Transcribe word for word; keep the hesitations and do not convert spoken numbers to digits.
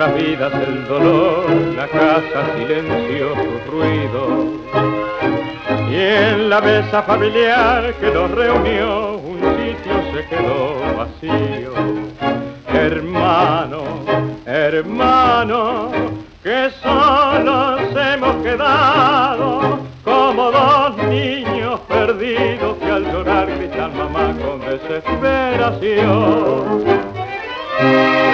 nuestras vidas el dolor, la casa silenció su ruido. Y en la mesa familiar que nos reunió, un sitio se quedó vacío. Hermano, hermano, que solos hemos quedado, como dos niños perdidos que al llorar gritan mamá con desesperación.